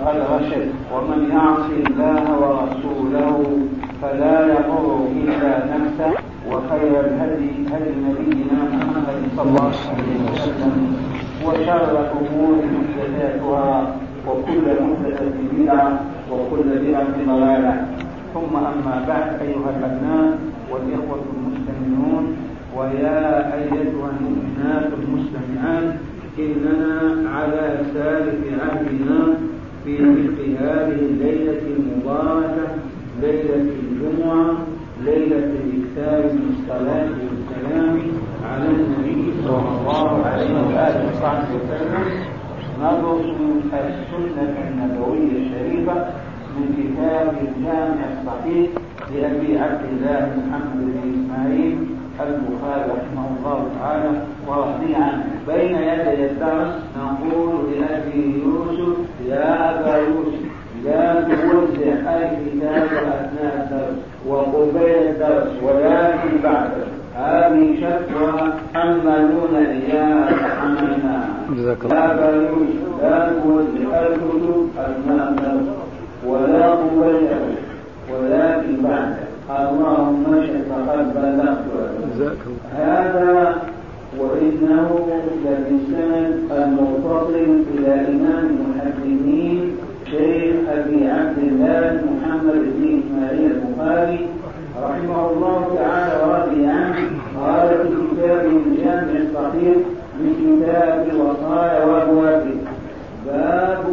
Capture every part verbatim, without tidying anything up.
فقد رشد، ومن يعص الله ورسوله فلا يضر إلا نفسه. وخير الهدي هدي نبينا محمد صلى الله عليه وسلم، وشر الأمور محدثاتها، وكل محدثة بدعة، وكل بدعة ضلالة. ثم أما بعد، أيها الأبناء والإخوة المستمعون، ويا أيتها المؤمنات المستمعات، إننا على سالف عهدنا في مثل هذه الليلة المباركة، ليلة الجمعة، ليلة الإكثار من الصلاة والسلام على النبي صلى الله عليه وآله وصحبه وسلم، ندرس السنة النبوية الشريفة من كتاب الجامع الصحيح لأبي عبد الله محمد بن إسماعيل البخاري رحمه الله تعالى ورضي عنه. بين يدي الدرس نقول لأبي يوسف: يا أبا يوسف، لا توزع الكتاب أثناء الدرس وقبيل الدرس ولكن بعده. هذه شكوى حملون إياها فحملناها. يا أبا يوسف، لا توزع الكتب أثناء الدرس ولا قبيله ولكن بعده. اللهم اشهد فقد بلغت. هذا وإنه للإنسان المتصل إلى إمام المحدثين شيخ أبي عبد الله محمد بن إسماعيل البخاري رحمه الله تعالى ورضي عنه. قال في كتابه الجامع الصحيح من كتاب الوصايا وأبوابه: باب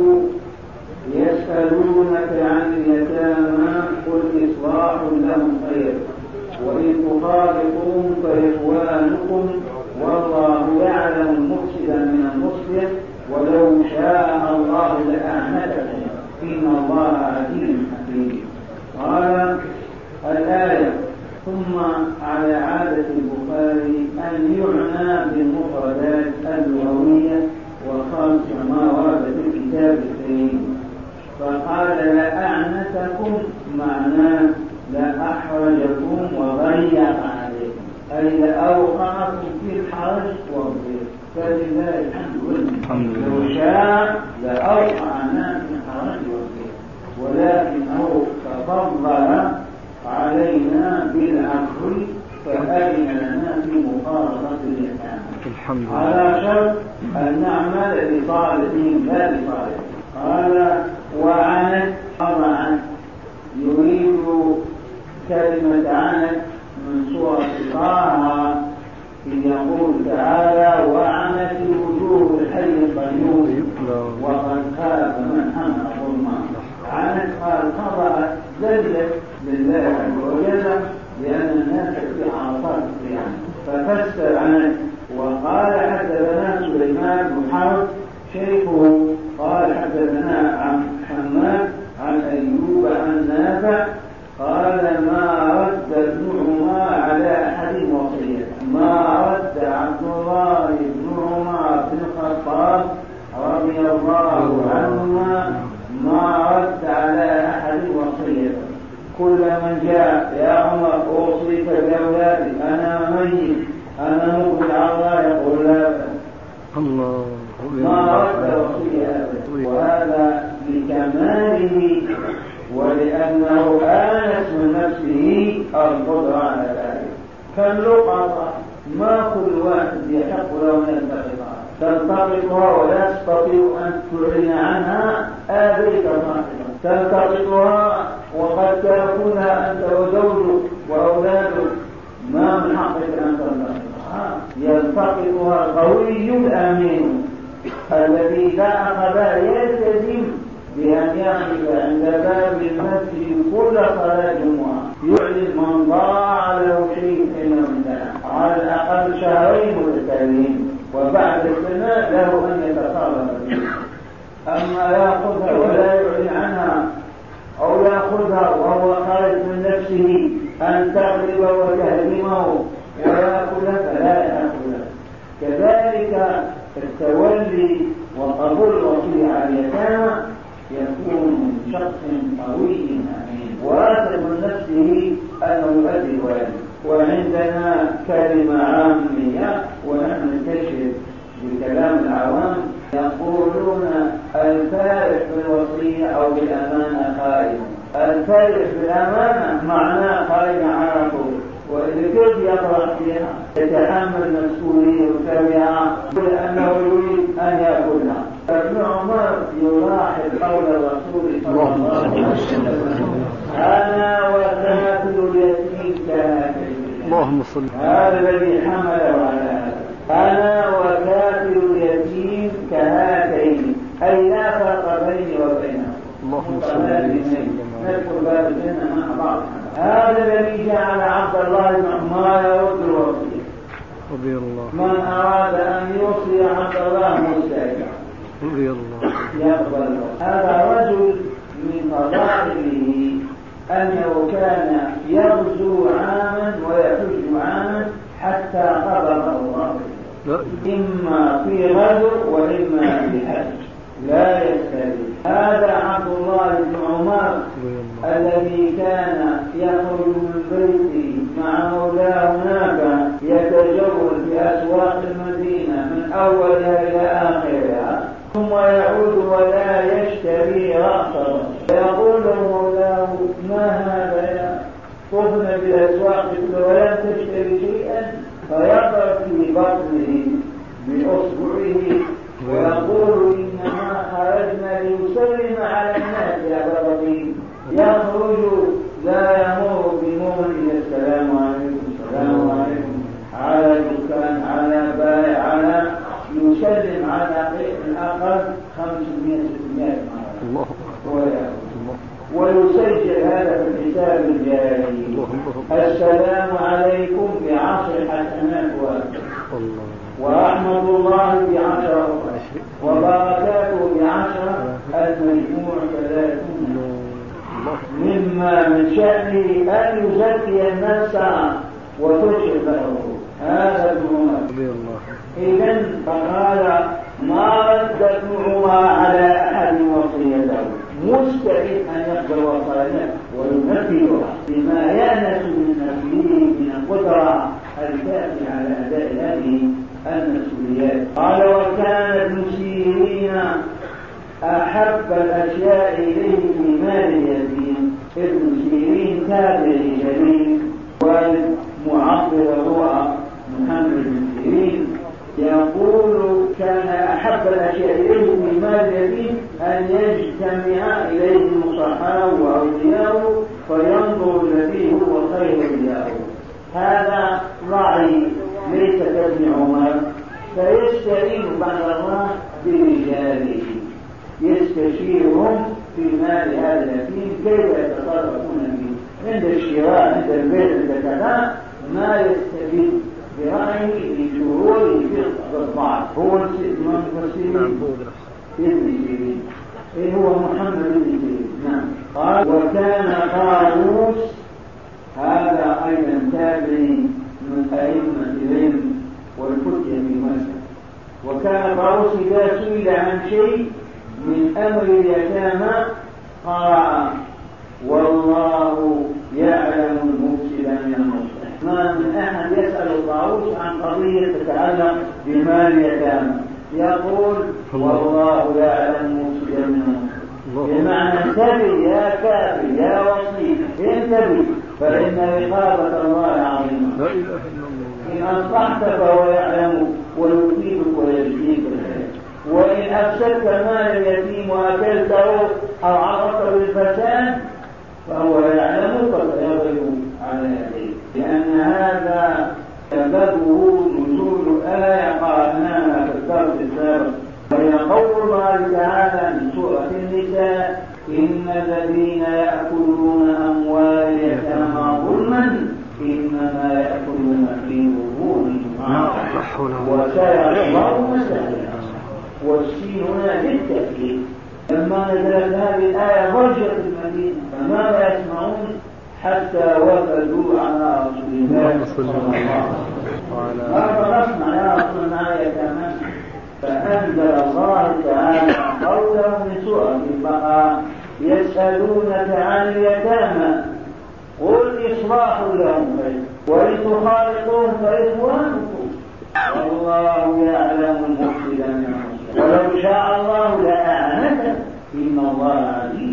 يسألونك عن اليتامى قل إصلاح لهم خير، وإن تخالطوهم فإخوانكم، والله يعلم المفسد من المصلح، ولو شاء الله لأعنتكم، إن الله عزيز حكيم. قال الآية: ثم على عادة البخاري أن يعنى بالمفردات اللغوية وخمس ما ورد في الكتاب الكريم، فقال لأعنتكم معناه لأحرجكم وضيق عليكم، أي لأوقعكم في الحرج والضيق، فلله الحمد. لو شاء لأوقعنا في الحرج والضيق، ولكنه تفضل علينا بالعفو فأذن لنا في مفارقة اليتامى على شرط أن نعمل لصالحهم لا لصالحهم. قال: وعنت طبعا، يريد كلمة عنت من سورة طه، إذ يقول تعالى: وعنت الوجوه الحي القيوم وقد خاب من حمل ظلما. عنت قال خضعت، ذلت لله عز وجل، لأن الناس في عرفات القيامة، ففسر عنت. وقال: حدثنا سليمان بن حرب شيخه قال: حدثنا عن حماد عن أيوب عن نافع قال: ما رد ابن عمر على أحد وصية، ما رد عبد الله بن عمر بن الخطاب رضي الله عنهما ما رد على أحد وصية. كل من جاء: يا عمر أوصيك بأولادي، أنا ميت، أنا مقبل على الله، يقول: لا الله ما رد وصية. وهذا لكماله ولأنه آنس من نفسه القدرة على ذلك. كاللقطة، ما كل واحد يحق له أن يلتقطها، تلتقطها ولا تستطيع أن تعلن عنها آذيك صاحبا، تلتقطها وقد تأكلها أنت وزوجك وأولادك، ما من حقك أن تلتقطها. يلتقطها القوي الأمين الذي إذا أخذ يلتزم بأن يقف عند باب المسجد كل صلاة جمعة، يعلن من ضاع له شيء إنه انتهى، على الأقل شهرين متتاليين، وبعد السنة له أن يتصرف به. أما يأخذها ولا يعلن عنها، أو يأخذها وهو خارج من نفسه أن تغلب وتهدمه ويأكلها، فلا يأكلها. كذلك التولي وقبول الوصية على اليتامى يكون من شخص قوي أمين واثق من نفسه أنه يؤدي الواجب. وعندنا كلمة عامية ونحن نستشهد بكلام العوام، يقولون الفارق في الوصية أو بالأمانة خائن. الفارق بالأمانة معناه خائن على طول، وإذا كيف يطرح فيها يتحمل مسؤولية وتبعها لأنه يريد أن يأكلها. ابن عمر يلاحظ قول الرسول صلى الله عليه وسلم: أنا وكافل اليتيم كهاتين. اللهم صل. هذا الذي حمله على هذا. أنا وكافل اليتيم كهاتين، أي لا فرق بيني وبينه. اللهم صل. ندخل باب الجنة مع بعض. هذا الذي جعل عبد الله بن عمر يرد الوصية. رضي الله. من أراد أن يوصي عبد الله مستعجل رضي الله يقبل. هذا رجل من فضائله أنه كان يغزو عاما ويحج عاما حتى قبضه الله، إما في غزو وإما في حج، لا يستدل. هذا عبد الله بن عمر الذي كان يخرج من بيته مع مولاه هناك يتجول في أسواق المدينة من أولها إلى آخرها، ثم يعود ولا يشتري رأسه، فيقول مولاه: ما هذا يا طفنا بالأسواق ولا تشتري شيئا؟ فيضرب في بطنه بأصبعه ويقول: إنما خرجنا ليسلم على الناس يا بطين. يخرج لا يمر بمؤمن إلى السلام عليكم السلام عليكم، على دكان، على بائع، على يسلم على الأقل خمسمائة ستمائة مرة ويسجل هذا في الحساب الجاري. السلام عليكم بعشر حسنات ورحمة الله بعشر وبركاته بعشر، المجموع ثلاثون. مما من شأنه أن يزكي النفس وتشرف له. هذا ابن عمر. إذن فقال: ما رد ابن عمر على أحد وصيته، مستعد أن يقبل وصايته وينفذها بما يأنس من نفسه من القدرة الكافية على أداء هذه المسؤوليات. قال: وكان ابن سيرين أحب الأشياء إليه في مال اليتيم. ابن سيرين تابعي جليل والمعبر الرؤى محمد بن سيرين يقول: كان أحب الأشياء إليه في مال اليتيم أن يجتمع إليه الصحابة وأولياءه فينظر الذي هو خير إياه. هذا راعي ليس كابن عمر، فيستعين بعد الله برجاله يستشيرهم في مال هذا اليتيم كيف يتصرفون فيه عند الشراء، عند البيع، عند كذا، ما يستفيد برأيه لشروره في الضعف. هو من المسلمين ابن سيرين، إيه هو محمد بن سيرين. نعم. قال: وكان طاووس، هذا أيضا تابعي من أئمة العلم والفتية في مصر. وكان طاووس إذا سئل عن شيء من أمر اليتامى قال: والله يعلم المفسد من المصلح. ما من أحد يسأل طاووس عن قضية تتعلق بمال اليتامى يقول: والله يعلم المفسد من المصلح. بمعنى: انتبه يا كافر يا وصي، انتبه، فإن رقابة الله عظيمة. لا إله إلا الله. إن أصلحت فهو يعلم ويثيبك ويجزيك الخير، وإن أفسدت مال اليتيم وأكلته أو عرضت بالفساد فهو يعلم فسيضرب على يديه. لأن هذا سببه نزول آية قرأناها في الدرس السابق، وهي قول الله تعالى من سورة النساء: إن الذين يأكلون أموال اليتامى ظلما إنما يأكلون في بطونهم نارا وسيصلون سعيرا. والسين هنا للتأكيد. لما نزلت هذه الآية ضجت المدينة، فماذا يسمعون حتى وفدوا على رسول الله صلى الله عليه وسلم. ماذا نسمع يا رسول الله يتامى؟ فأنزل الله تعالى قوله من سورة البقرة: يسألونك عن اليتامى قل إصلاح لهم خير وإن تخالطوهم فإخوانكم والله يعلم المفسد من المصلح ولو شاء الله لأعنتهم إن الله عزيز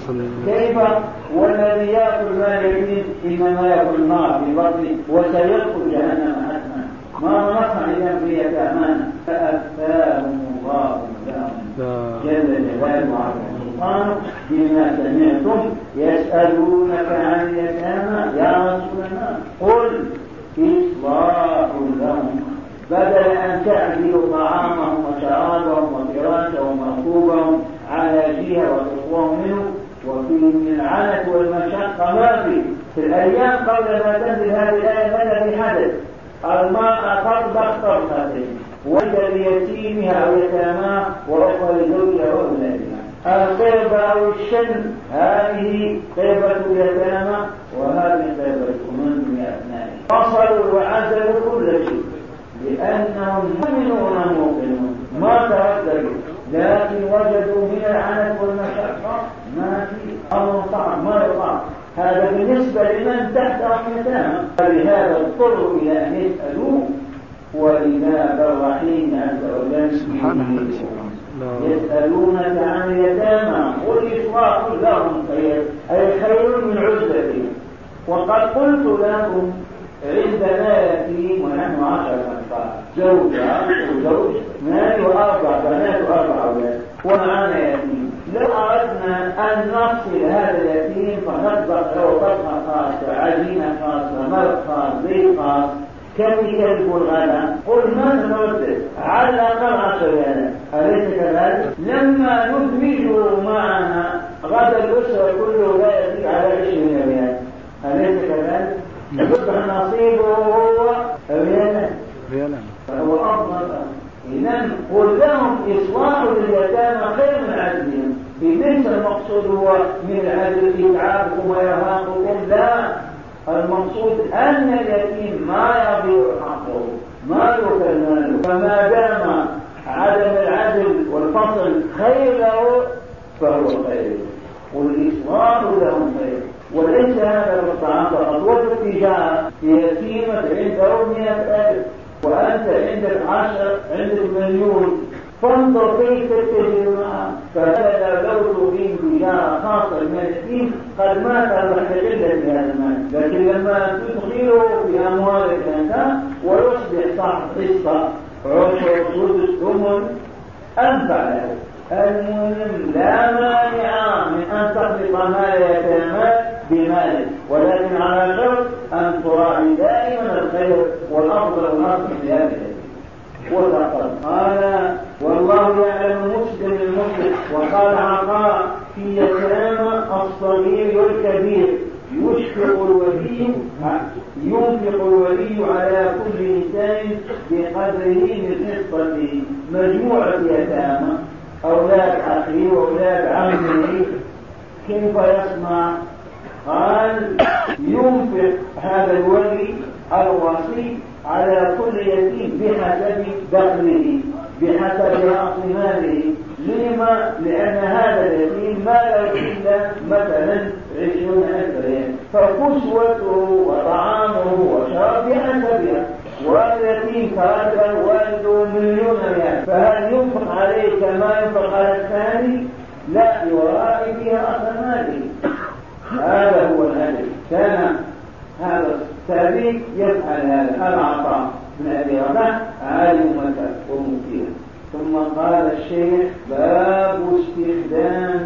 كيف والذي يأكل مال اليتيم إنما يأكل النار في بطنه وسيدخل جهنم حتما ما نصنع إذا في يتامانا فأفتاهم الله لهم جل جلاله وعلا سبحانه بما سمعتم يسألونك عن اليتامى يا رسول الله قل إصلاح لهم بدل أن تعدلوا طعامهم وشرابهم وفراشهم وركوبهم على جهة وتقوهم منه وفي من العنت والمشقة ما في في الأيام قبل ما تنزل هذه الآية ماذا في حدث المرأة تطبخ طبختين وجد ليتيمها أو يتاماه وأخرى لزوجها وأولادها القربة أو الشن هذه قربة اليتامى وهذه قربة الأمم بأبنائه فصلوا وعزلوا كل شيء لأنهم مؤمنون موقنون ما ترددوا لكن وجدوا من العنت والمشقة ما في أمر طعم ما يطعم هذا بالنسبة لمن تحت رحمتهم فلهذا اضطروا إلى أن يسألوا وإذا بالرحيم عز وجل يسألونك عن اليتامى قل إصلاح لهم خير أي خير من عزلتهم وقد قلت لكم عندنا يتيم ونحن عشر أنفار زوجة وزوج مال وأربع بنات وأربع أولاد ومعنا يتيم لو أردنا أن نفصل هذا اليتيم فنطبخ له طبخة خاصة عجينة خاصة مرق خاص زيت خاص كم يكلف الغداء قل ما سنردد على الأقل عشر بنات أليس كذلك؟ لما ندمجه معنا غدا الأسرة كله لا يزيد على عشرين بنات أليس كذلك؟ يصبح نصيبه هو ريالا فهو أفضل. إذن قل لهم إصلاح لليتامى خير من عدلهم بمثل المقصود هو من العدل إتعابكم وإرهاقكم لا المقصود أن اليتيم ما يضيع حقه ما يكلمه فما دام عدم العدل والفصل خير له فهو خير والإصلاح لهم خير وليس هذا بالطعام فقط والاتجاه يتيمة عنده مئة ألف وأنت عندك عشر عندك مليون فانظر كيف تتجه معه فهذا لو تقيم تجارة خاصة من اليتيم قد مات المحتجلة في هذا المال لكن لما تدخله في أموالك أنت ويصبح صاحب قصة عشر سدس ثمن أنفع له. المهم لا مانع من أن تخلق مال يتامى بمالك ولكن على شرط أن تراعي دائما الخير والأفضل والأصل لهذا وتقل قال والله يعلم المسلم المسلم وقال عطاء في يتامى الصغير والكبير يشفق الولي ينفق الولي على كل إنسان بقدره من قسطته مجموعة يتامى أولاد أخي وأولاد عمي كيف يصنع؟ قال ينفق هذا الولي الوصي على كل يتيم بحسب دخله بحسب رأس ماله لما؟ لأن هذا اليتيم ما له إلا مثلا عشرون ألف ريال فكسوته وطعامه وشرابه بحسبها واليتيم كأجل والده مليون ريال فهل ينفق عليه كما ينفق على الثاني؟ لا يراعي فيها أصل ماله. هذا هو الهدف. كان هذا التابعي يفعل هذا العطاء من أبي رباح عالم مكة ومفيد. ثم قال الشيخ باب استخدام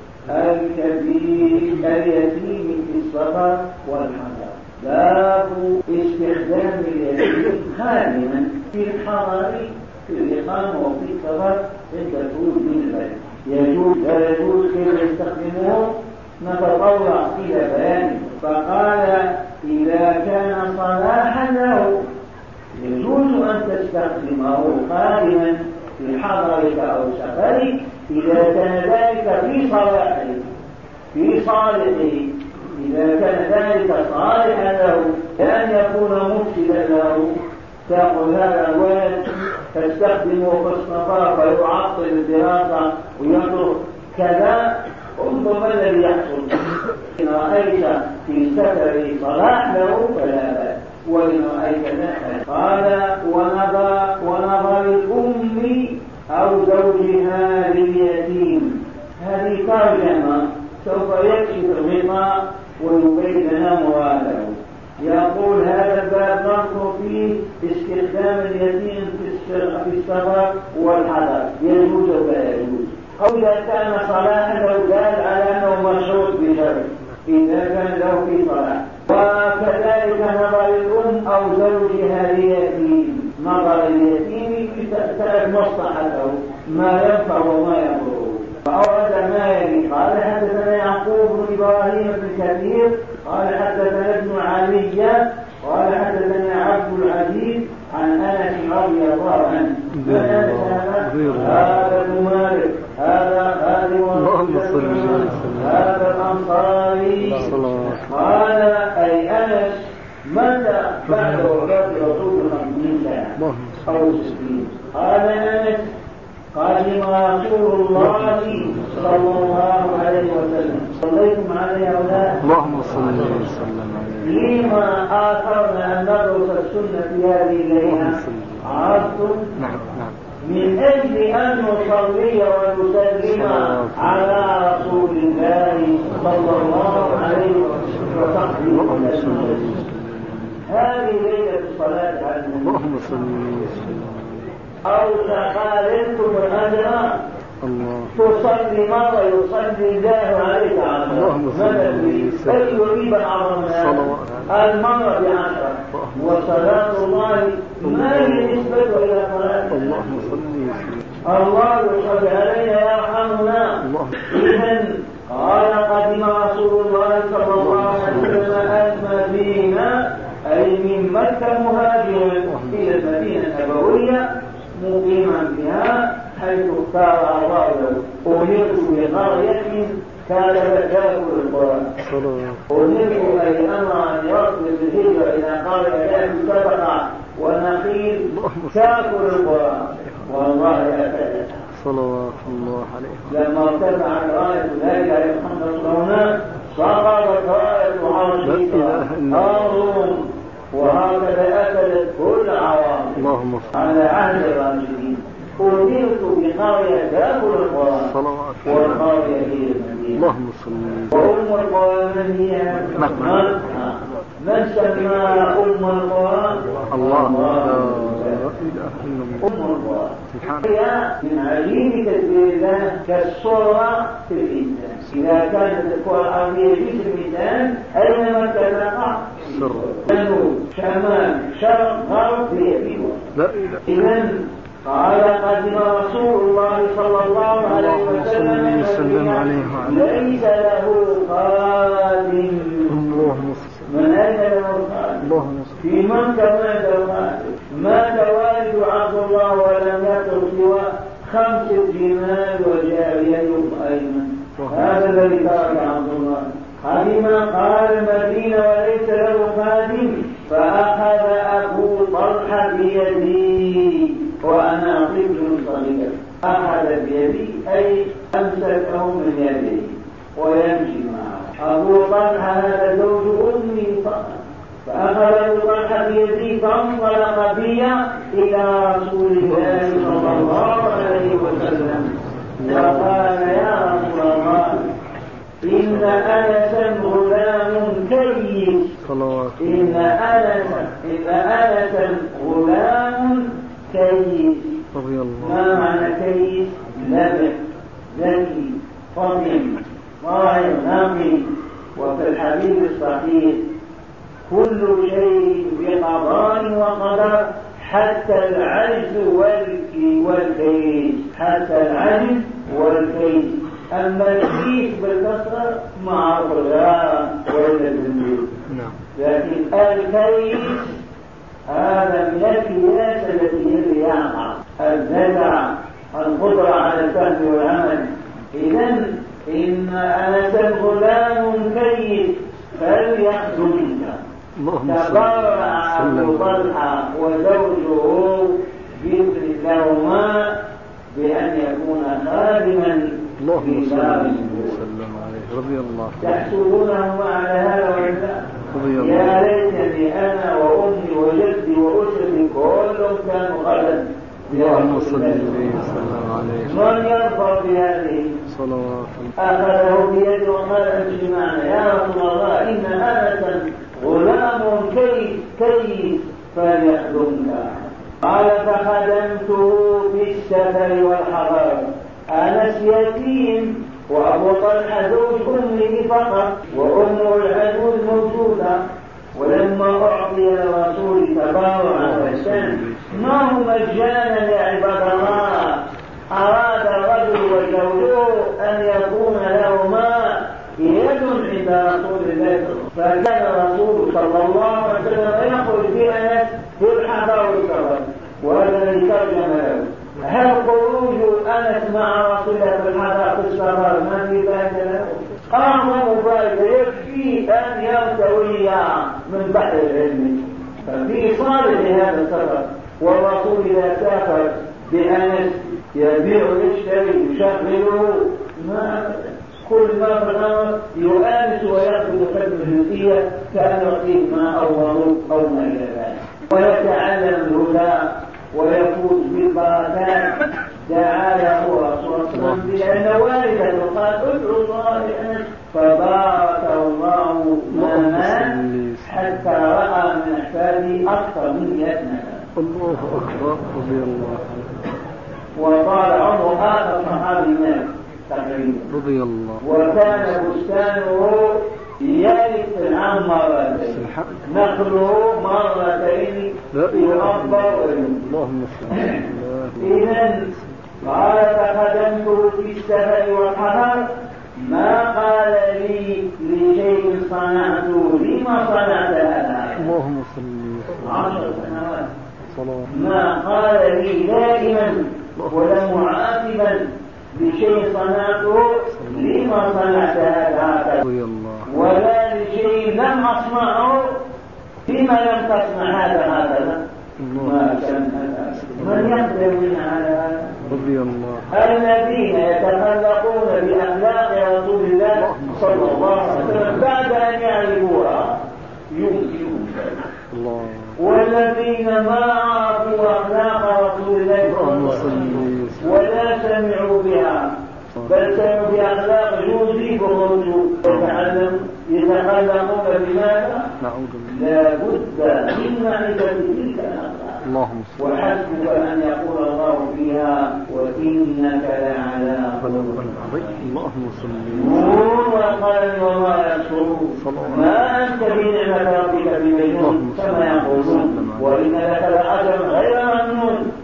الكبير اليتيم في السفر والحضر. باب استخدام اليتيم خادما في الحضر في الإقامة وفي السفر عند الخروج من البلد يجوز لا يجوز كيف يستخدموه نتطلع إلى بيانه. فقال إذا كان صلاحا له يجوز أن تستخدمه قادما في حضرك أو سفرك إذا كان ذلك في صلاحه في صالحه إذا كان ذلك صالحا له لأن يكون مفسدا له تأخذ هذا الولد تستخدمه في السفر فيعطل الدراسة ويترك كذا. انظر ما الذي يحصل. إن رأيت في سفر صلاح له فلا بأس وإن رأيت لا. قال ونظر ونظر الأم أو زوجها لليتيم. هذه ترجمة سوف يكشف الغطاء ويبين لنا مراده. يقول هذا الباب ننظر فيه استخدام اليتيم في السفر والحضر، يجوز ولا يجوز؟ أو إذا كان صلاحا لو قال على أنه مشروط بشرط إذا كان له في صلاح. وكذلك نظر الأم أو زوجها ليتيم، نظر اليتيم تأتي مصلحته ما ينفع وما يضره. فأورد ما يلي قال حدثنا يعقوب بن إبراهيم بن كثير قال حدثنا ابن علي قال حدثنا عبد العزيز عن أنس رضي الله عنه. هذا ابن مالك هذا خادم هذا الأنصاري قال أي أنس متى بعد وفاة رسول خمسين سنة أو ستين؟ قال أنس قادم رسول الله صلى الله عليه وسلم. صليتم عليه أولاد اللهم صل وسلم عليه. لما آثرنا أن ندرس السنة في هذه الليلة عرفتم؟ نعم نعم. من أجل أن نصلي ونسلم على رسول الله صلى الله عليه وسلم. هذه ليلة الصلاة على النبي. اللهم صل وسلم. أو تقاللتم الأجر تصلي مرة يصلي الله عليك عشرة. ماذا أي يريد أعظم المرة بعشرة؟ وصلاة الله ما هي نسبة إلى صلاة اللهم صل وسلم. الله يصلي علينا يرحمنا. إذن قال قدم رسول الله صلى الله عليه وسلم المدينة أي من مكة مهاجرا إلى المدينة النبوية مقيما بها حيث اختار الله له. أمرت بقرية كانت تاكل القرآن. أمرت أي أمر أن يرد بالهجرة إلى قرية تاكل سبقة ونخيل تاكل القرآن والله أكلت. صلوات الله عليه. لما ارتفعت راية ذلك عليه محمد صلى الله عليه وسلم سقطت راية عرش هارون وهكذا أكلت كل عوام على عهد الراشدين. أمرت بقرية تاكل القرآن والقرية هي المدينة. اللهم صل وأم القرآن هي من سمى أم القرآن الله. لا إله إلا الله. أم القرآن هي من عجيب تدبير الله كالصورة في الإنسان. إذا كانت القرآن هي جسم الإنسان أينما تقع جنوب شمال شرق غرب ليبيها. لا إله. إذن قال قدم رسول الله صلى الله عليه وسلم ليس له خادم. من أين له خادم؟ في من كمان له خادم. مات والد عبد الله ولم يترك سوى خمس جمال وجارية أيمن. هذا الذي ترك عبد الله. حلما قال المدينة وليس له خادم فأخذ أبو طلحة بيدي وأنا طفل صغير. أخذ بيدي أي أمسكه من يدي ويمشي معه. أبو طلحة هذا زوج أمي فقط. فأخذ أبو طلحة بيدي فانطلق بي إلى رسول الله صلى الله عليه وسلم فقال يا رسول الله إن أنسا غلام كيس. إن أنسا إن أنسا غلام كيس. ما معنى كيس؟ لبق ذكي فطن ظاهر نقي. وفي الحديث الصحيح كل شيء بقضاء وقدر حتى العجز والكيس. حتى العجز والكيس. أما الكيس بالكسر مع القدران وإلى الزنجير. لكن الكيس هذا من الكياس التي هي الياقة الزرع القدرة على الفهم والعمل. إذن إن أنسا غلام كيس فليأخذ منك. تبرع أبو طلحة وزوجه بإذن لهما بأن يكون خادما اللهم صل وسلم عليه رضي الله. تحسبونهما على هذا ولا يا ليتني أنا وأمي وجدي وأسرتي كلهم كانوا خلدا اللهم صل وسلم عليه. من يرضى بهذه صلوات أخذه بيده وقال امشي معنا يا رسول الله إن أنسا غلام كيس كيس فليخدمك. قال فخدمته في السفر والحضر. أنس يتيم وأبو طلحة زوج أمه فقط وأمه العجوز موجودة. ولما أعطي الرسول تبارع فسن ما هو مجانا يا عباد الله. أراد الرجل وزوجه أن يكون لهما يد عند رسول الله. فكان الرسول صلى الله عليه وسلم يخرج بأنس في الحضر والسفر وهذا الذي ترجم له. هل خروج أنس مع رسول الله في الحضر في السفر ما في فائدة له؟ أعظم فائدة يكفي أن يرتوي من بحر العلم. ففي صالح هذا السفر والرسول إذا سافر بأنس يبيع ويشتري يشغله ما كل ما في الأمر يؤانس ويأخذ خدمة جنسية كأن يعطيه ما أو وضوء أو ما إلى ذلك ويتعلم الهدى ويفوز بالبركات. دعا له رسول الله لأن والده قال ادعو الله لأنس فبارك الله ما مات حتى رأى من أحفاده أكثر من مئة سنة. الله أكبر رضي الله عنه. وقال عمر هذا صحابي مات تقريبا رضي الله. وكان بستانه يرث العام مرتين نخله مرتين يربى اللهم صل. إذن قال فخدمته في السفر والحضر ما قال لي لشيء صنعته لما صنعت هذا. اللهم صل. عشر سنوات صلاة. ما قال لي دائما ولا معاتبا بشيء صنعته لما صنعت هذا ولا لشيء لم أصنعه لما لم تصنع هذا هذا. ما كان هذا من يقدر من على هذا. رضي الله. الذين يتخلقون بأخلاق رسول الله صلى الله عليه وسلم بعد أن يعرفوها يمكنون الله. والذين ما عرفوا أخلاق رسول الله صلى الله عليه وسلم ولا سمعوا بها بل سمعوا بأخلاق جوزي بخرجوا يتعلم يتخلقون بماذا؟ لا بد من معرفة تلك الأخلاق. اللهم صل. وحسبك أن يقول الله فيها وإنك لعلى خلق عظيم. اللهم صل. نور وقلم وما يشعرون ما أنت بنعمة ربك بمجنون كما يقولون وإن لك لأجرا غير ممنون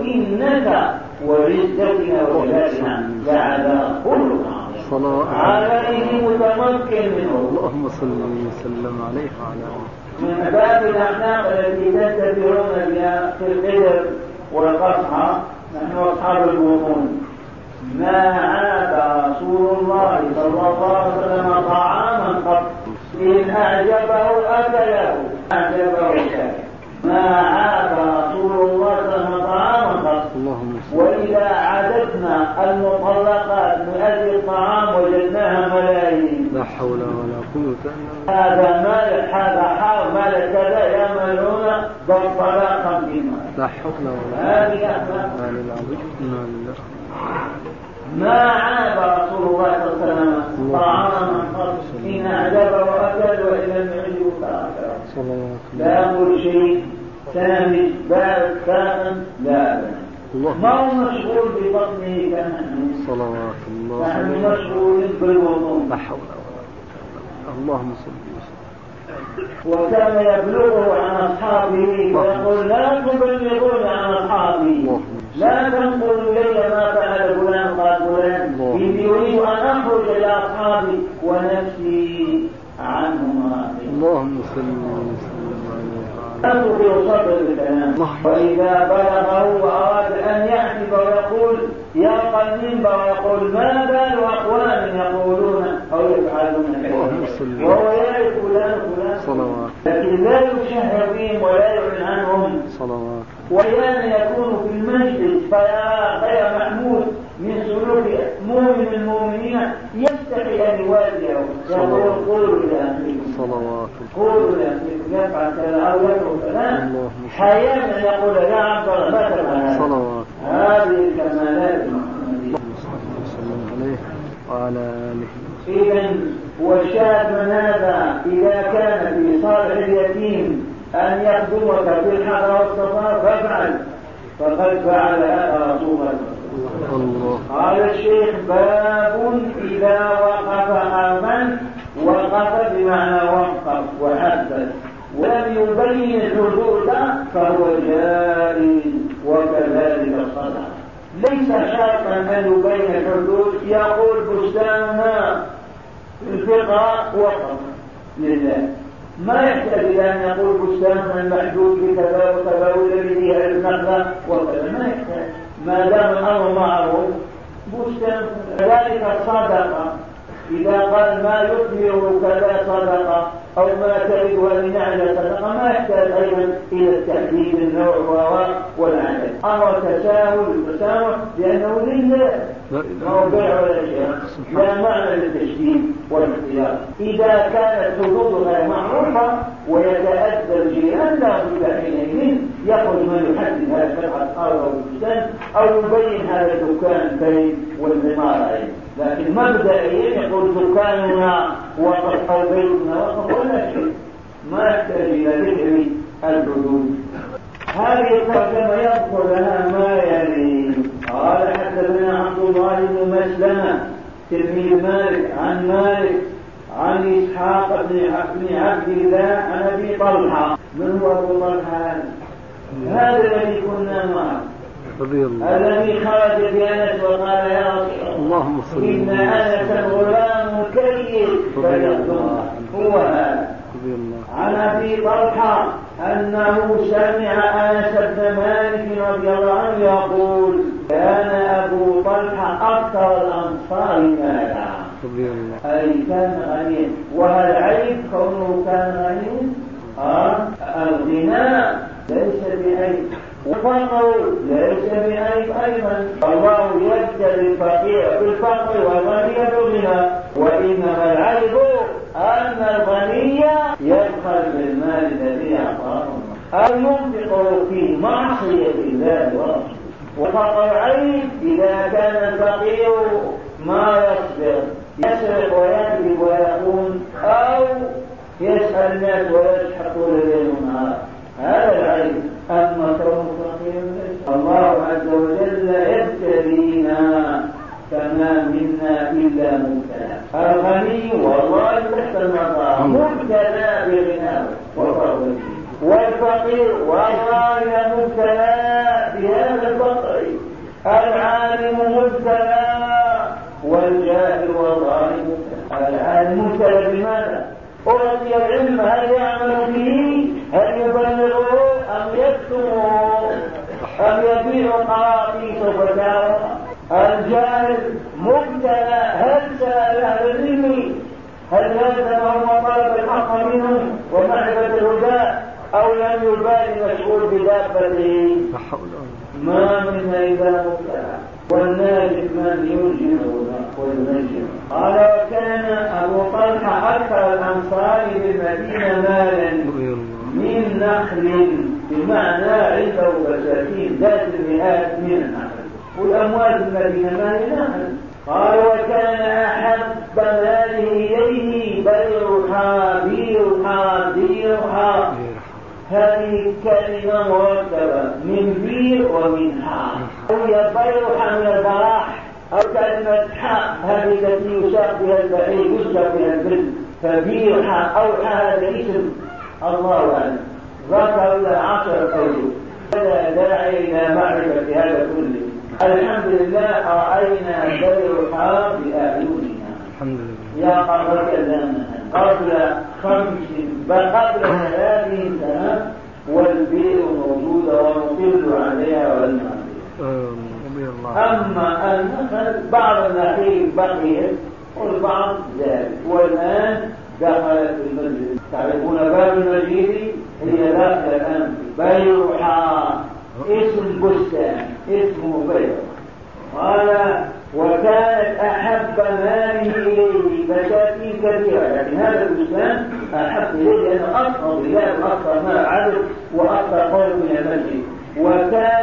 وإنك ورزقنا وجلالنا لعلى خلق عظيم عليه متمكن منه. اللهم صل وسلم عليه وعلى آله. من باب الأخلاق التي تتبعون بها في القدر والقصحى نحن أصحاب البطون ما عاب رسول الله صلى الله عليه وسلم طعاما قط إن أعجبه أكله أعجبه أكله ما عاب رسول الله صلى الله عليه وسلم طعاما قط. وإذا عددنا المطلقات من أجل الطعام وجدناها ملايين. لا حول ولا قوة إلا بالله. هذا مال هذا حار مال كذا يا ملعون بالطلاق فيما. لا حول ولا هذه أخلاق. ما عاب رسول الله صلى الله عليه وسلم طعاما قط إن أعجبه وأكل وإن لم يعجبه فأكل. لا يقول شيء سامج بارد ساخن لا ما هو مشغول ببطنه كنحن. صلوات الله. نحن مشغولين بالوضوء. لا حول ولا قوة. اللهم صل وسلم. وكان يبلغه عن أصحابه ويقول لا تبلغون عن أصحابي لا تنقلوا إلي ما فعل فلان قال فلان إني أريد أن أخرج إلى أصحابي ونفسي عنهم. اللهم صل وسلم عليه. أنظر صدر الكلام وإذا بلغه وأراد أن يحسب ويقول يلقى المنبر ويقول ما بال أقوام يقولون أو يفعلون كذا وهو يعرف فلان فلان لكن لا يشهر بهم ولا يعلن عنهم. صلوات. وأحيانا يكون في المجلس فيرى غير محمود من سلوك مؤمن المؤمنين يستحي أن يواجهه يقول قولوا لأخيكم صلوات. قولوا لأخيكم يفعل كذا أو يفعل كذا حيانا يقول يا عبد الله ما تفعل. صلوات. هذه الكمالات المحمدية صلى الله عليه وعلى آله. إذن والشاهد من هذا إذا كان في صالح اليتيم أن يخدمك في الحضر والصفا فافعل، فقد فعل هذا رسول الله. قال الشيخ: باب إذا وقف أمن، وقف بمعنى وقف وحدث ولم يبين الحدود فهو جائز، وكذلك الصدقة. ليس شرطا أن يبين الحدود، يقول بستاننا الفقه وقف لله، ما يحتاج إلى أن يقول بستاننا المحدود بكذا وكذا والذي فيها النقلة وكذا، ما يحتاج، ما دام الأمر معروف بستان. كذلك الصدقة، إذا قال ما يثمر كذا صدقة أو ما تريدها لنعلة صدقة، ما يحتاج أيضا إلى التحديد النوع والعدد. أمر تساهل التسامح لأنه لله، ما هو بيع ولا شيء، لا معنى للتشديد والاختيار. إذا كانت حدودها معروفة ويتأدى الجيران لا بد حينئذ يخرج من يحدد هذا القطعة أو البستان أو يبين هذا الدكان بين والعمارة. لكن مبدئيا يقول دكاننا وقف أو بيتنا وقف ولا شيء، ما يحتاج إلى ذكر الحدود. هذه الترجمة يذكر لها ما يلي. قال: حدثنا عبد الله بن مسلمة تلميذ مالك عن مالك عن إسحاق بن عبد الله عن أبي طلحة. من هو أبو طلحة؟ هذا الذي كنا معه، الذي خرج بأنس وقال: يا رسول الله إن أنسا غلام كيس فيخدمه. هو هذا. عن أبي طلحة أنه سمع أنس بن مالك رضي الله عنه يقول: كان أبو طلحة أكثر الأنصار مالا، أي كان غنيا. وهل عيب كونه كان غنيا؟ آه الغناء ليس بعيب، والفقر ليس بعيب أيضا. الله يبتلي الفقير بالفقر والغني بالغنى، وإنما العيب أن الغني يبخل بالمال الذي أعطاه أو ينفقه في معصية الله ورسوله. وفقر عيب إذا كان الفقير ما يصبر، يسرق ويكذب ويخون أو يسأل الناس ويشحق ليل ونهار، هذا العيب. أما كون فقير الله عز وجل يبتلينا فما منا إلا مبتلى. الغني والله تحت المطار مبتلى بغناه وفضله، والفقير والله مبتلى بهذا الفقر. العالم مبتلى والجاهل والله مبتلى. العالم مبتلى بماذا؟ أعطي العلم، هل يعمل به؟ هل يبلغه أم يكتمه أم يبيع قراطيس فتاوى؟ الجاهل مبتلى، هل سأل أهل العلم؟ هل لازمهم وطلب الحق منهم ومعرفة الهدى أو لم يبالي مشغول بدابته؟ ما منا إذا مبتلى. والناجح من ينجح وينجح. قال: وكان أبو طلحة أكثر الأنصار بالمدينة مالا من نخل، بمعنى عنده بساتين ذات المئات من النخل، والأموال المدينة مال نخل. قال: وكان أحب ماله إليه بيرها بيرها بيرها. هذه كلمة مركبة من بير ومن حاء، وهي بيرها من البراح، أو كلمة حاء هذه التي يساق بها البعير يساق بها البر، فبيرها أو حاء هذا اسم الله أعلم، ذكر له عشر قوله. فلا داعي إلى معرفة هذا كله. الحمد لله رأينا بيرها بأعيننا، الحمد لله. يا قبل كلامنا قبل خمس بل قبل ثلاثين سنة والبير موجودة ونطل عليها والماء. أما النخل بعض النخيل بقيت والبعض زاد، والآن دخلت المسجد. تعرفون باب المسجد هي داخل الآن بيرحى، اسم بستان اسمه بيرحى. قال: وكانت أحب ماله إليه بساتين كثيرة، لكن هذا البستان أحب إليه لأنه أكثر بلاد أكثر ما عدد وأكثر قول من المسجد. وكانت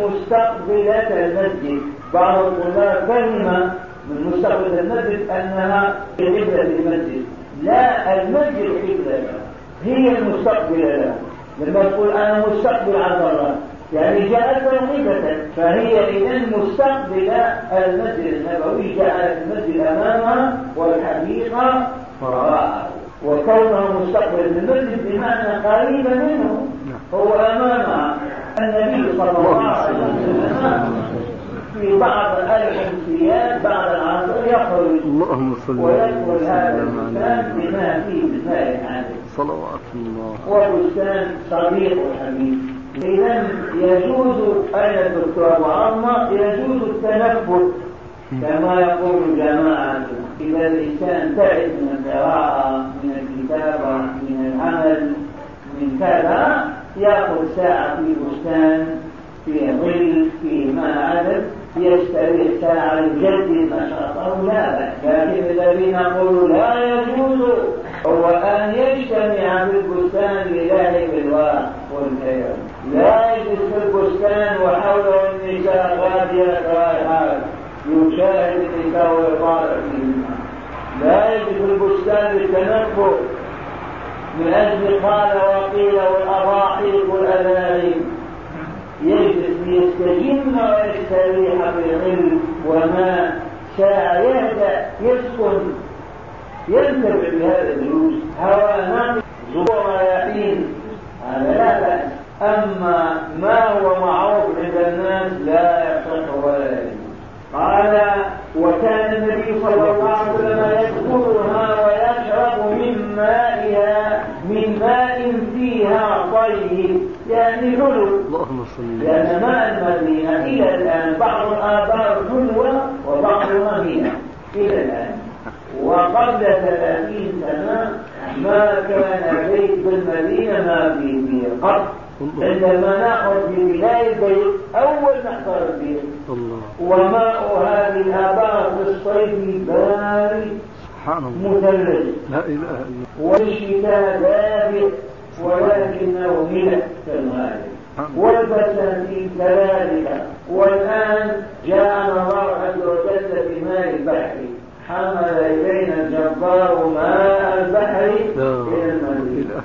مستقبلة المسجد. بعض الطلاب فهم من مستقبل المسجد أنها قبلة المسجد. لا، المسجد قبلة هي المستقبلة له. لما تقول أنا مستقبل عبد الله يعني جاءت قبلة، فهي إذن مستقبلة المسجد النبوي، جاءت المسجد أمامها والحديقة وراءها. وكونها مستقبل المسجد بمعنى قريبة منه، هو أمامها. النبي صلى الله عليه وسلم في بعض الأمسيات بعد العصر يخرج ويدخل هذا البستان بما فيه بسائل عنه صلوات الله، وبستان صديق وحبيب. إذن يجوز أين الدكتور وعظمة يجوز التنفس كما يقول جماعة. إذا الإنسان تعب من القراءة، من الكتابة، من العمل، من كذا، يأخذ ساعة في بستان في ظل في ما عدد، يستريح ساعة يجدد نشاطه، لا بأس. لكن الذين يقولوا لا يجوز هو أن يجتمع في البستان لذلك الواقع والخير، لا يجلس في البستان وحوله النساء غادية رائحات يشاهد النساء ويطالع فيهما، لا يجلس في البستان للتنفس من أجل قال وقيل والأضاحيك والأذانين، يجلس ليستجم ويستريح في الظل وما ساعة يهدأ يسكن ينتبع بهذا الجلوس هواء نقي زور رياحين، هذا لا بأس. أما ما هو معروف عند الناس لا يصح ولا يجوز. قال وكان النبي صلى الله عليه وسلم يدخلها ويشرب من مائها من ماء فيها طيب يعني حلو، لأن ماء المدينة إلى الآن بعض الآبار حلوة وبعضها هي إلى الآن. وقبل ثلاثين سنة ما كان بيت بالمدينة ما فيه بير قط. عندما نأخذ في بلاد البيت أول نحضر البير، وماء هذه الآبار في الصيف بارد مثلج والشتاء دافئ ولكنه ملح كالغالب، والبساتين كذلك. والآن جاءنا الله عز وجل بماء البحر، حمل إلينا الجبار ماء البحر إلى المدينة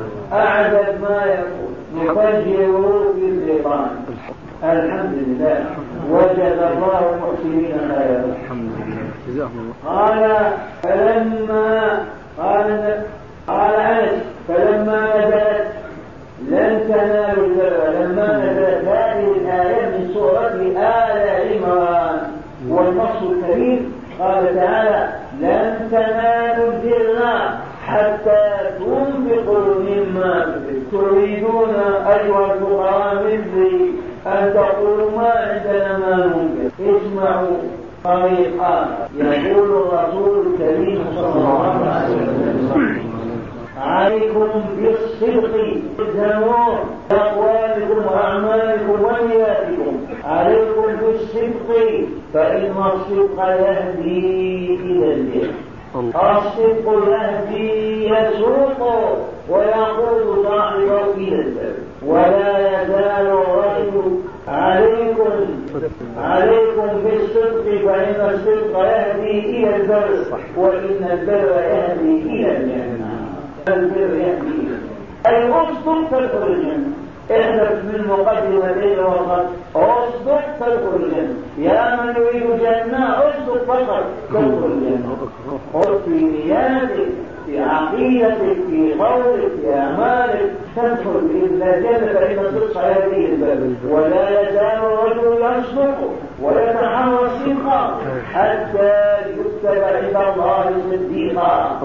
أعدد ما يكون نفجره في الزيطان. الحمد لله وجد الله المحسنين خيرا الحمد لله. قال فلما قال قال أنس فلما نزلت لن تنالوا البر، لما نزلت هذه الآية من سورة آل عمران والنص الكريم قال تعالى لن تنالوا البر حتى تنفقوا مما تريدون أيها الفقراء مثلي أن تقولوا ما عندنا ما ننفق. اسمعوا طريق آخر يقول الرسول الكريم صلى الله عليه وسلم عليكم بالصدق الزنور أقوالكم وأعمالكم ونياتكم، عليكم بالصدق فإن الصدق يهدي إلى البر، الصدق يهدي يسوق ويقود صاحبه إلى البر. ولا يزال الرجل عليكم عليكم بالصدق فإن الصدق يهدي إلى البر وإن البر يهدي إلى الجنة. البر يهدي أي أصدق تدخل الجنة. احدث من مقدمتين وقت أصدق تدخل الجنة. يا من يريد جنة أصدق فقط تدخل الجنة. قل في نياتك في عقيدتك في قولك في أعمالك تدخل بإذن الجنة فإن الصدق يهدي الباب. ولا يزال الرجل يصدق ويتحرى الصدق حتى يكتب عند الله صديقا.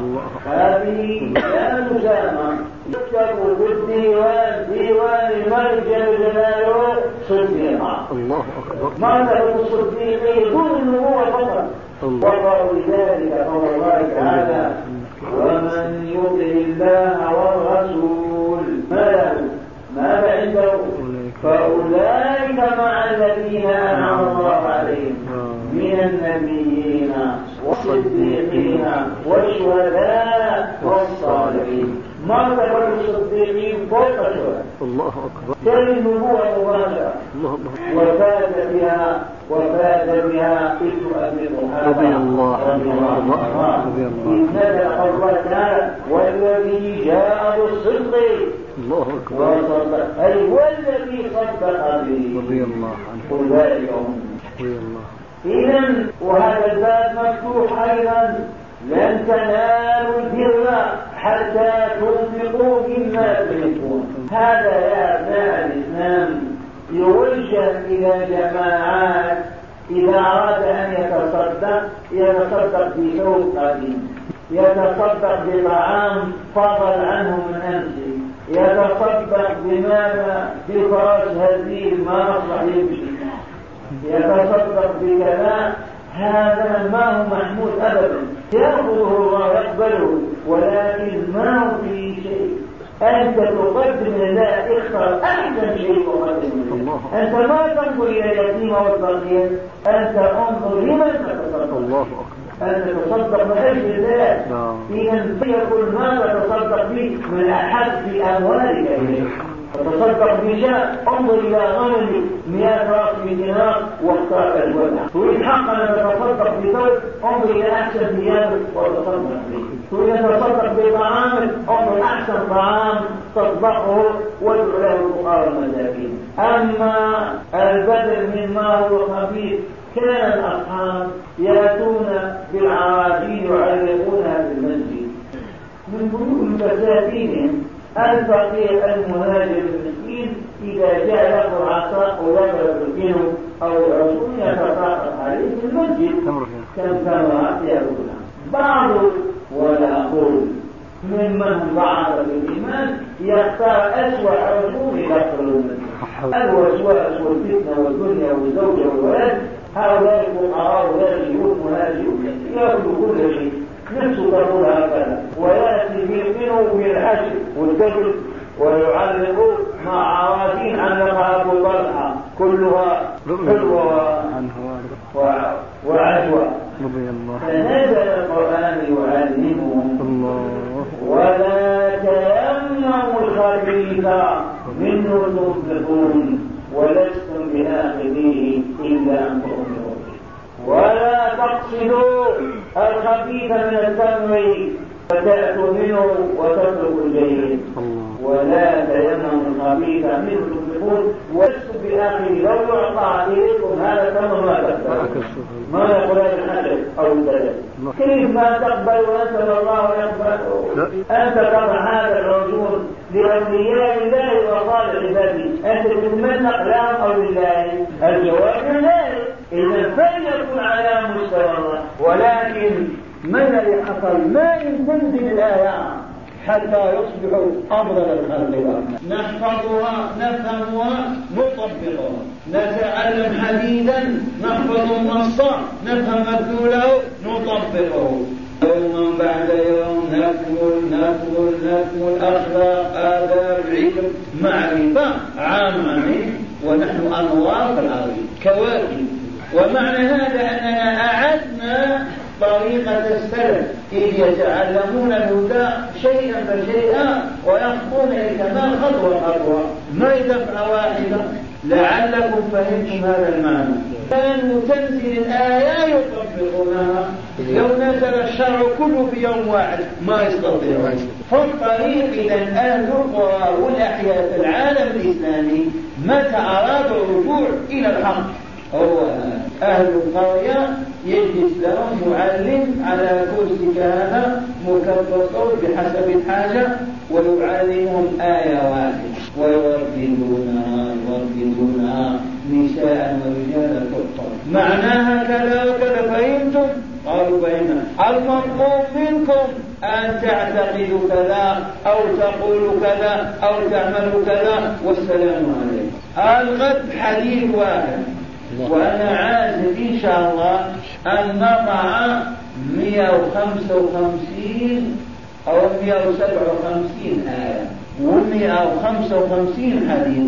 هذه لا مسامة يكتب بالديوان ديوان الملك جل جلاله صديقا. الله أكبر. ماذا هو الصديق؟ دون النبوة فقط. وقالوا لذلك قول الله تعالى ومن يطع الله والرسول ما له ماذا عنده فأولئك مع الذين أنعم الله عليهم من النبيين والصديقين والشهداء والصالحين. ما ذكر الصديقين فوق الشهداء الله أكبر. كان النبوة مباشرة وفاز بها وفاز بها ابن أبي قحافة رضي الله رضي الله رضي الله إذ نزل قوله تعالى والذي جاء بالصدق الله أكبر وصدق أي والذي صدق به رضي الله عنه أولئك هم. رضي الله. إذا وهذا الباب مفتوح أيضا لن تنالوا البر حتى تنفقوا مما تحبون. هذا يا أبناء الإسلام يوجه إلى جماعات إذا أراد أن يتصدق يتصدق بثوب قديم، يتصدق بطعام فضل عنه من أمسه، يتصدق بماذا بفرس هزيل ما أصلح يمشي، يتصدق بكذا. هذا ما هو محمود أبدا، يأخذه الله يقبله ولكن ما هو في شيء. أنت تقدم لله اختر أحسن شيء تقدمه. أنت ما تنظر إلى اليتيم والفقير، أنت انظر لمن تتصدق. الله أكبر. أن تتصدق من أجل الله. إذا فيكون ما تتصدق به من أحب أموالك إليه. تصدق بشاء انظر إلى غنم مئة رأس من دينار واختار الودع. تريد حقا أن تتصدق بثوب انظر إلى أحسن ثيابك وتصدق به. تريد أن تتصدق بطعامك انظر أحسن طعام تصدقه وادعو له الفقراء والمساكين. أما البدل مما هو خبيث كان الأصحاب يأتون بالعراجين يعلقونها في المسجد من بيوت مساكينهم. الفقير المهاجر المسكين إذا جاء له العصا ويضرب الكيلو أو العصون يتساقط عليه في المسجد كم ثمرات يأكلها. بعض ولا أقول ممن ضعف بالإيمان يختار أسوأ عصون يدخل المسجد. الوسواس والفتنة والدنيا والزوجة والولد هؤلاء الفقراء واللاجئون مهاجرون يأكلوا كل شيء نفسه تقول هكذا ويأتي منه بالحشر والدبل ويعلق مع عراجين علقها أبو طلحة كلها حلوة وعجوة. فنزل القرآن يعلمهم ولا تيمموا الخبيث منه تنفقون ولستم بآخذيه إلا أن تؤمنوا ولا تقصدوا الخبيث من التمر فتأتوا منه وتتركوا الجيد ولا تيمموا الخبيث منه تنفقون ولستم بآخذه. لو يعطى إليكم هذا تمر ما تقبل ما يقول هذا الحجر أو الدجل كيف ما تقبل وأنت الله يقبل. أنت تضع هذا العجول لأولياء الله وصالح عباده أنت تتمنى لهم أو لله؟ الجواب لله. إذا فليكن على مستوى الله. ولكن من الذي حصل ما إن تنزل الآيات حتى يصبحوا أفضل الخلق. نحفظها نفهمها نطبقها نتعلم حديثا نحفظ النص نفهم مدلوله نطبقه. يوما بعد يوم نكمل نكمل نكمل أخلاق آداب علم معرفة عامة ونحن أنوار في الأرض كواكب. ومعنى هذا أننا أعدنا طريقة السلف إذ يتعلمون الهدى شيئا فشيئا ويخطون إلى الكمال خطوة خطوة ما دفعة واحدة. لعلكم فهمتم هذا المعنى. كانوا تنزل الآية يطبقونها. لو نزل الشرع كله في يوم واحد ما يستطيعون. فالطريق إذا أهل القرى والأحياء في العالم الإسلامي متى أرادوا الرجوع إلى الحق هو أهل القرية يجلس لهم معلم على كرسي كهذا مكبر صوت بحسب الحاجة ويعلمهم آية واحدة ويرددونها يرددونها نساء ورجالا كالطير. معناها كذا وكذا فهمتم؟ قالوا فهمنا. المطلوب منكم أن تعتقدوا كذا أو تقولوا كذا أو تعملوا كذا والسلام عليكم. الغد حديث واحد وأنا عازم إن شاء الله أن نضع مئة وخمسة وخمسين أو مئة وسبعة وخمسين آية ومئة وخمسة وخمسين حديث.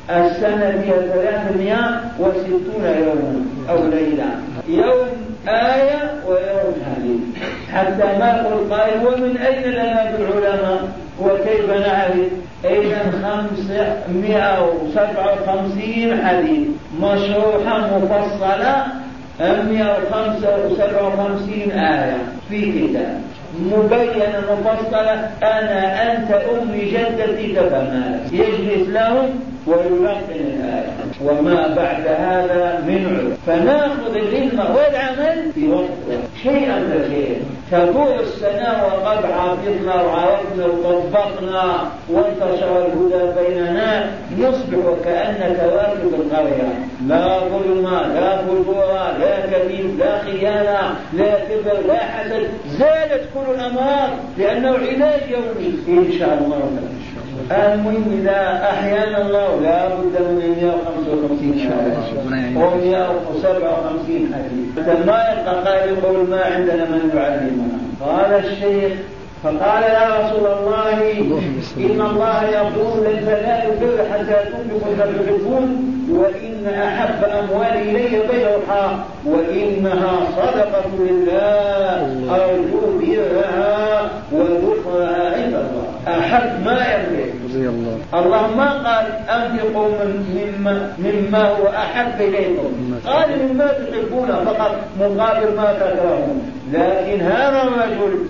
السنة هي ثلاثمائة وستون يوما أو ليلة. يوم آية ويوم حديث حتى ما يقول قائل ومن أين لنا بالعلماء وكيف نعرف؟ إذا خمسمائة وسبعة وخمسين حديث مشروحة مفصلة، مئة وخمسة وسبعة وخمسين آية في كتاب مبينة مفصلة. أنا أنت أمي جدتي تفهمها، يجلس لهم ويلقن الآية، وما بعد هذا من علم. فناخذ العلم والعمل في وقت شيئا فشيئا. تفوق السنة وقد حفظنا وعرفنا وطبقنا وانتشر الهدى بيننا، نصبح وكأن كواكب القرية، لا ظلم لا فجور لا كذب لا خيانة لا كبر لا حسد، زالت كل الأمراض لأنه علاج يومي إن شاء الله. المهم إذا أحيانا الله لا بد من مئة وخمسة وخمسين و مئة وسبعة وخمسين حديث، ما يبقى قائل يقول ما عندنا من يعلمنا. قال الشيخ فقال يا رسول الله إن الله يقول لن تنالوا البر حتى تنفقوا ما تحبون، وإن أحب أموالي إلي بيعها وإنها صدقة لله أرجو برها وذكرها عند الله. أحب ما يملك الله ما قال أنفقوا مما, مما هو أحب إليكم، قال مما تحبون فقط مقابل ما تكرهون. لكن هذا الرجل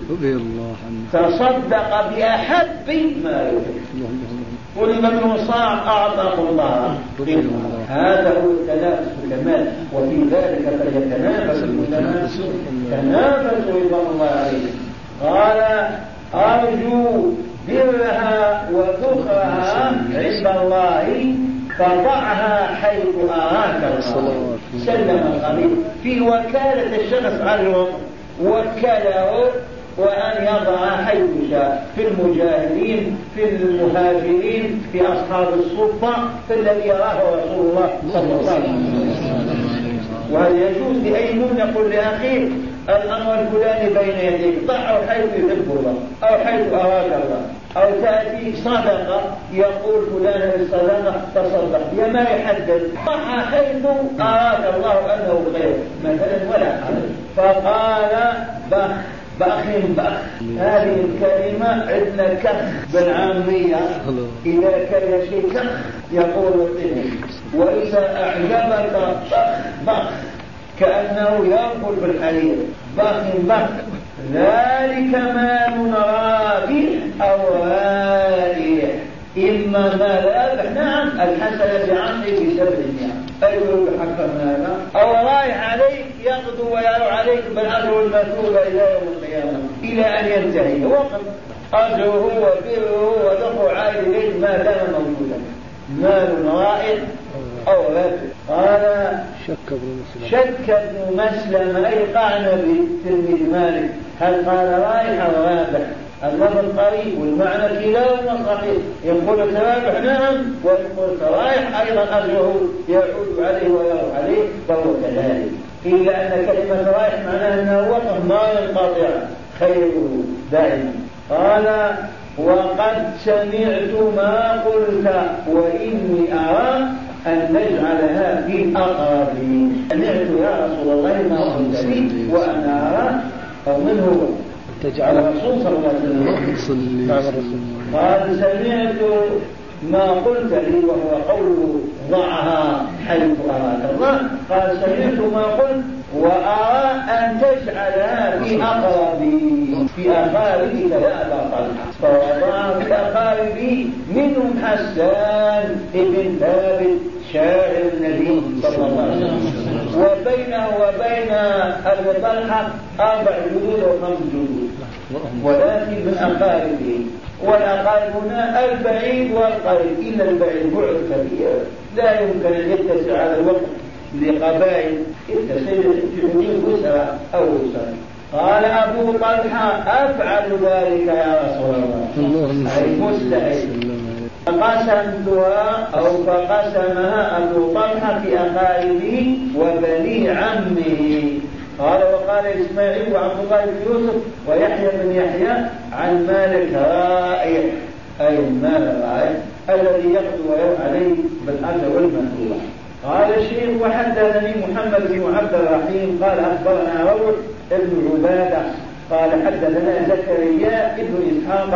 تصدق بأحب ما يحب، ولما ابن صاع أعطاه الله. هذا هو التنافس الكمال، وفي ذلك فليتنافس المتنافسون، تنافسوا رضوان الله عليه. قال أرجو برها وذكرها عند الله فضعها حيث أراك الله. سلم الخليل في وكالة الشخص على الوقت، وكله وأن يضع حيث شاء، في المجاهدين في المهاجرين في أصحاب الصفة في الذي يراه رسول الله صلى الله عليه وسلم. وهل يجوز لأيمن يقول لأخيه الأمر الفلاني بين يديك ضعه حيث يحب الله أو حيث أراد الله، أو تأتي صدقة يقول فلان الصدقة تصدق يا ما يحدد، ضعها حيث أراد الله أنه خير مثلا ولا حرج. فقال بخ بخ بخ، هذه الكلمة عندنا كخ بالعامية، إذا كان شيء كخ يقول الطفل، وإذا أعجبك بخ بخ كأنه يأكل بالحليب. بخ بخ ذلك مال رابح أو رائح، إما مال رابح نعم الحسنة بعشر بسبع أيوه بحكمنا هذا، أو رايح عليك يقضوا ويرى عليك بالأجر المكتوب إلى يوم القيامة إلى أن ينتهي وقت أجره وبره ودخل عائد إليه ما كان موجودا. مال رائح أو رابح. قال شك ابن مسلم شك ابن مسلم أي قعن بتلميذ مالك هل قال رائح أو رابح؟ اللفظ قريب والمعنى كلاهما صحيح، يقول الرابح نعم ويقول رائح أيضا أجره يعود عليه ويروح عليه فهو كذلك، إلا أن كلمة رائح معناها أنه وقف ما ينقطع خيره دائما. قال وقد سمعت ما قلت وإني أرى أن نجعلها في الأقربين. سمعت يا رسول الله ما قلت لي وأنا أرى أو من هو تجعل الرسول صلى الله عليه وسلم. قال سمعت ما قلت لي وهو قول ضعها حيث أراك الله. قال سمعت ما قلت وأرى أن تجعلها في أقربي في أقاربك يا أبا طلحة. فوضعها في أقاربي منهم حسان ابن ثابت شاعر النبي صلى الله عليه وسلم، وبينه وبين أبي طلحة أربع جدود وخمس جدود، ولكن من أقاربه. والأقارب هنا البعيد والقريب، إلا البعيد بعد كبير لا يمكن أن يتسع على الوقت لقبائل يتسع في أسرة أو أسرة. قال أبو طلحة أفعل ذلك يا رسول الله أي مستحيل. فقسمتها أو فقسمها أبو طلحة في أقاربه وبني عمه. قال وقال إسماعيل وعبد الله بن يوسف ويحيى بن يحيى عن مالك رائح أي المال الرائح الذي يقضي ويرى عليه بالأجر والمثوبة. قال الشيخ وحدثني محمد بن عبد الرحيم قال أخبرنا روح ابن عبادة قال حدثنا زكريا ابن إسحاق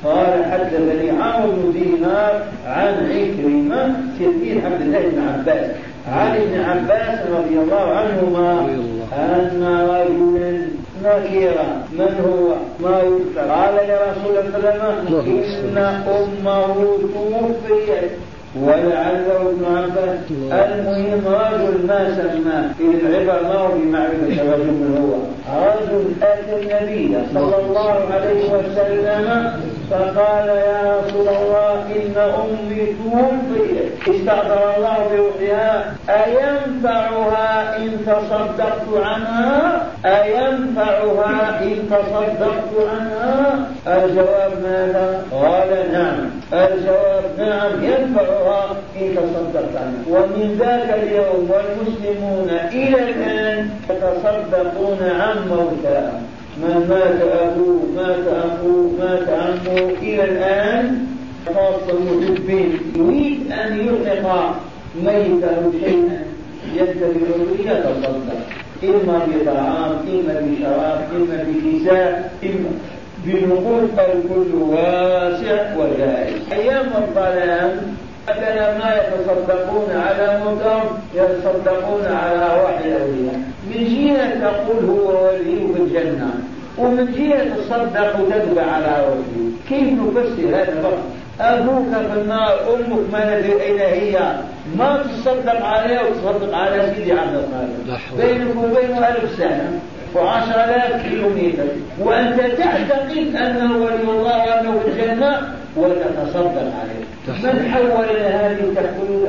قال حدثني عمرو بن دينار عن عكرمة تلميذ عبد الله بن عباس عن ابن عباس رضي الله عنهما أن رجلا نكر من هو ما يذكر قال لرسول الله صلى الله عليه وسلم إن أمه توفيت ولعله ابن عباس. المهم رجل ما سماه في العبر ما هو بمعرفة رجل من هو رجل أتى النبي صلى الله عليه وسلم فقال يا رسول الله إن أمي توفيت استغفر الله بروحها أينفعها إن تصدقت عنها أينفعها إن تصدقت عنها؟ الجواب ماذا؟ قال نعم. الجواب نعم ينفعها إن تصدقت عنها. ومن ذاك اليوم والمسلمون إلى الآن يتصدقون عن موتاهم. من مات أبوه مات أخوه مات عمه إلى الآن خاصة المحبين يريد أن يعطق ميته شيئا ينتبه يتصدق إما بطعام إما بشراب إما بكساء إما بنقود. الكل واسع وجائز. أيام الظلام مثلا ما يتصدقون على موتهم يتصدقون على أرواح الأولياء. من جهة تقول هو ولي في الجنة ومن جهة تصدق وتتبع على روحه. كيف نفسر هذا الفرق؟ أبوك في النار أمك ما ندري أين هي ما تصدق عليه وتصدق على سيدي عبد القادر بينك وبينه ألف سنة وعشر آلاف كيلومتر وأنت تعتقد أنه ولي الله وأنه في الجنة وتتصدق عليه. من حول إلى هذه التحويلة؟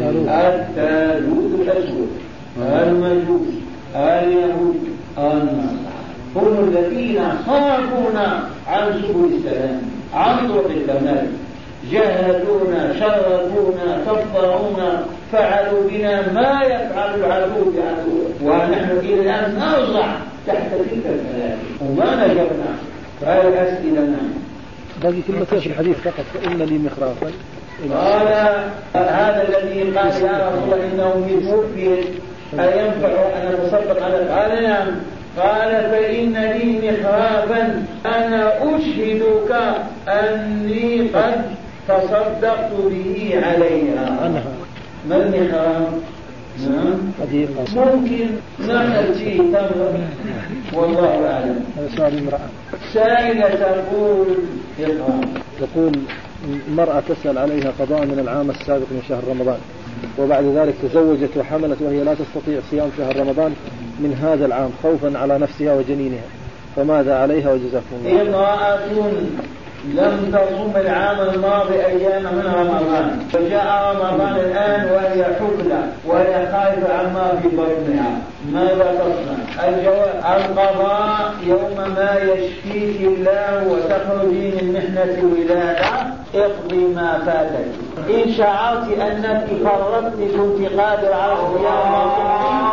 الثالوث الأسود المجوس اليهود النصارى هم الذين خافونا عن سبل السلام عن طرق الكمال جهدونا شركونا كفرونا فعلوا بنا ما يفعل العدو بعدوه ونحن إلى الآن نرجع تحت تلك الكلام وما نجبنا. فالأسئلة نعم هذه كلمة في الحديث فقط فإن لي مخرافا. قال هذا الذي قال يا رسول الله إنه يتوفي أينفع أن أتصدق على قال نعم. قال فإن لي مخرافا أنا أشهدك أني قد تصدقت به عليها. ما المخراف؟ ممكن نعمل فيه تمر والله أعلم. سائلة تقول تقول المرأة تسأل عليها قضاء من العام السابق من شهر رمضان وبعد ذلك تزوجت وحملت وهي لا تستطيع صيام شهر رمضان من هذا العام خوفا على نفسها وجنينها فماذا عليها وجزاكم الله؟ امرأة لم تصم العام الماضي أيام من رمضان فجاء رمضان الآن وهي حبلى وهي خائفة عما في بطنها ماذا تصنع؟ الجواب القضاء يوم ما يشفيك الله وتخرجي من محنة الولادة اقضي ما فاتك. إن شعرت أنك فرطت في انتقاد العرض يوم